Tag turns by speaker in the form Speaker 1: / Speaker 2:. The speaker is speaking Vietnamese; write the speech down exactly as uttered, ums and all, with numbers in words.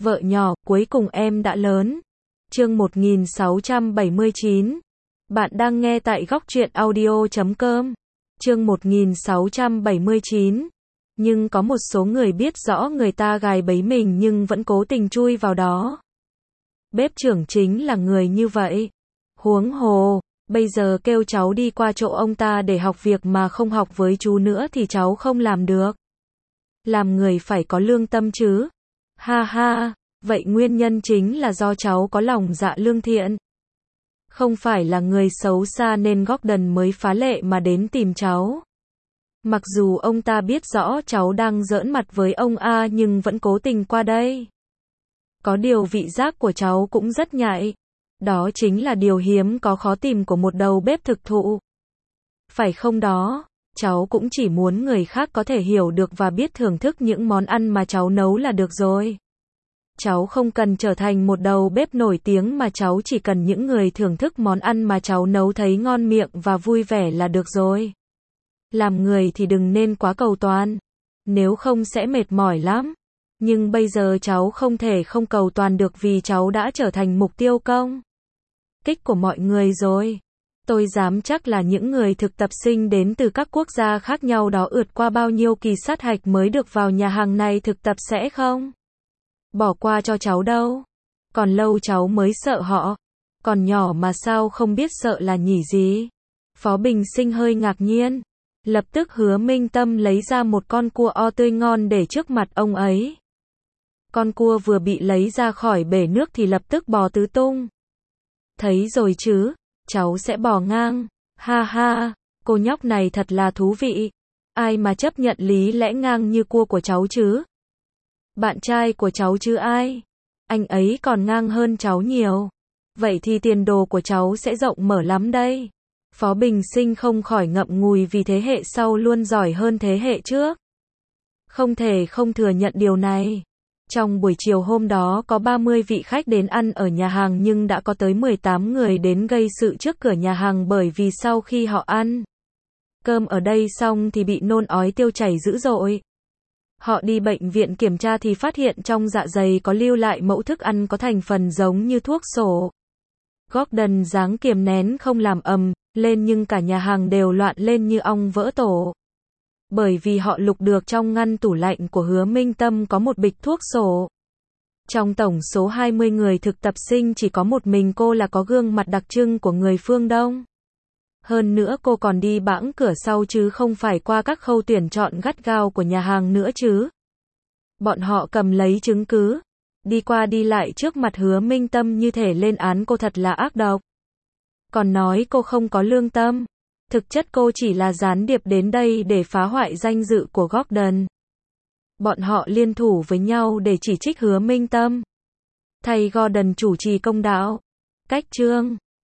Speaker 1: Vợ nhỏ, cuối cùng em đã lớn. Chương một nghìn sáu trăm bảy mươi chín. Bạn đang nghe tại góc truyện audio chấm com. Chương một nghìn sáu trăm bảy mươi chín. Nhưng có một số người biết rõ người ta gài bẫy mình nhưng vẫn cố tình chui vào đó. Bếp trưởng chính là người như vậy. Huống hồ, bây giờ kêu cháu đi qua chỗ ông ta để học việc mà không học với chú nữa thì cháu không làm được. Làm người phải có lương tâm chứ. Ha ha, vậy nguyên nhân chính là do cháu có lòng dạ lương thiện. Không phải là người xấu xa nên Gordon mới phá lệ mà đến tìm cháu. Mặc dù ông ta biết rõ cháu đang giỡn mặt với ông A nhưng vẫn cố tình qua đây. Có điều vị giác của cháu cũng rất nhạy. Đó chính là điều hiếm có khó tìm của một đầu bếp thực thụ. Phải không đó? Cháu cũng chỉ muốn người khác có thể hiểu được và biết thưởng thức những món ăn mà cháu nấu là được rồi. Cháu không cần trở thành một đầu bếp nổi tiếng mà cháu chỉ cần những người thưởng thức món ăn mà cháu nấu thấy ngon miệng và vui vẻ là được rồi. Làm người thì đừng nên quá cầu toàn, nếu không sẽ mệt mỏi lắm. Nhưng bây giờ cháu không thể không cầu toàn được vì cháu đã trở thành mục tiêu công kích của mọi người rồi. Tôi dám chắc là những người thực tập sinh đến từ các quốc gia khác nhau đó ượt qua bao nhiêu kỳ sát hạch mới được vào nhà hàng này thực tập sẽ không bỏ qua cho cháu đâu. Còn lâu cháu mới sợ họ. Còn nhỏ mà sao không biết sợ là nhỉ gì? Phó Bình Sinh hơi ngạc nhiên. Lập tức Hứa Minh Tâm lấy ra một con cua o tươi ngon để trước mặt ông ấy. Con cua vừa bị lấy ra khỏi bể nước thì lập tức bò tứ tung. Thấy rồi chứ, cháu sẽ bò ngang. Ha ha, cô nhóc này thật là thú vị. Ai mà chấp nhận lý lẽ ngang như cua của cháu chứ? Bạn trai của cháu chứ ai? Anh ấy còn ngang hơn cháu nhiều. Vậy thì tiền đồ của cháu sẽ rộng mở lắm đây. Phó Bình Sinh không khỏi ngậm ngùi vì thế hệ sau luôn giỏi hơn thế hệ trước. Không thể không thừa nhận điều này. Trong buổi chiều hôm đó có ba mươi vị khách đến ăn ở nhà hàng nhưng đã có tới mười tám người đến gây sự trước cửa nhà hàng bởi vì sau khi họ ăn cơm ở đây xong thì bị nôn ói tiêu chảy dữ dội. Họ đi bệnh viện kiểm tra thì phát hiện trong dạ dày có lưu lại mẫu thức ăn có thành phần giống như thuốc sổ. Gordon dáng kiềm nén không làm ầm lên nhưng cả nhà hàng đều loạn lên như ong vỡ tổ. Bởi vì họ lục được trong ngăn tủ lạnh của Hứa Minh Tâm có một bịch thuốc sổ. Trong tổng số hai mươi người thực tập sinh chỉ có một mình cô là có gương mặt đặc trưng của người phương Đông. Hơn nữa cô còn đi bẵng cửa sau chứ không phải qua các khâu tuyển chọn gắt gao của nhà hàng nữa chứ. Bọn họ cầm lấy chứng cứ, đi qua đi lại trước mặt Hứa Minh Tâm như thể lên án cô thật là ác độc. Còn nói cô không có lương tâm. Thực chất cô chỉ là gián điệp đến đây để phá hoại danh dự của Gordon. Bọn họ liên thủ với nhau để chỉ trích Hứa Minh Tâm. Thay Gordon chủ trì công đạo. Cách chương